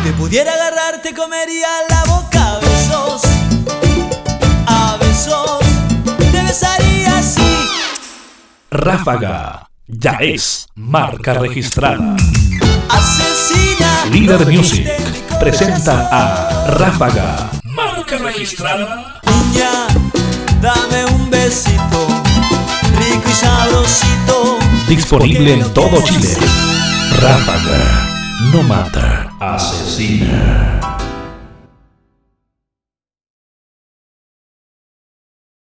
pudiera agarrarte, comería la boca a besos, te besaría así. Ráfaga ya es marca registrada. Asesina. Líder Music presenta a Ráfaga, marca registrada. Niña, dame un besito, rico y sabrosito. Disponible en todo Chile. Ráfaga no mata, asesina.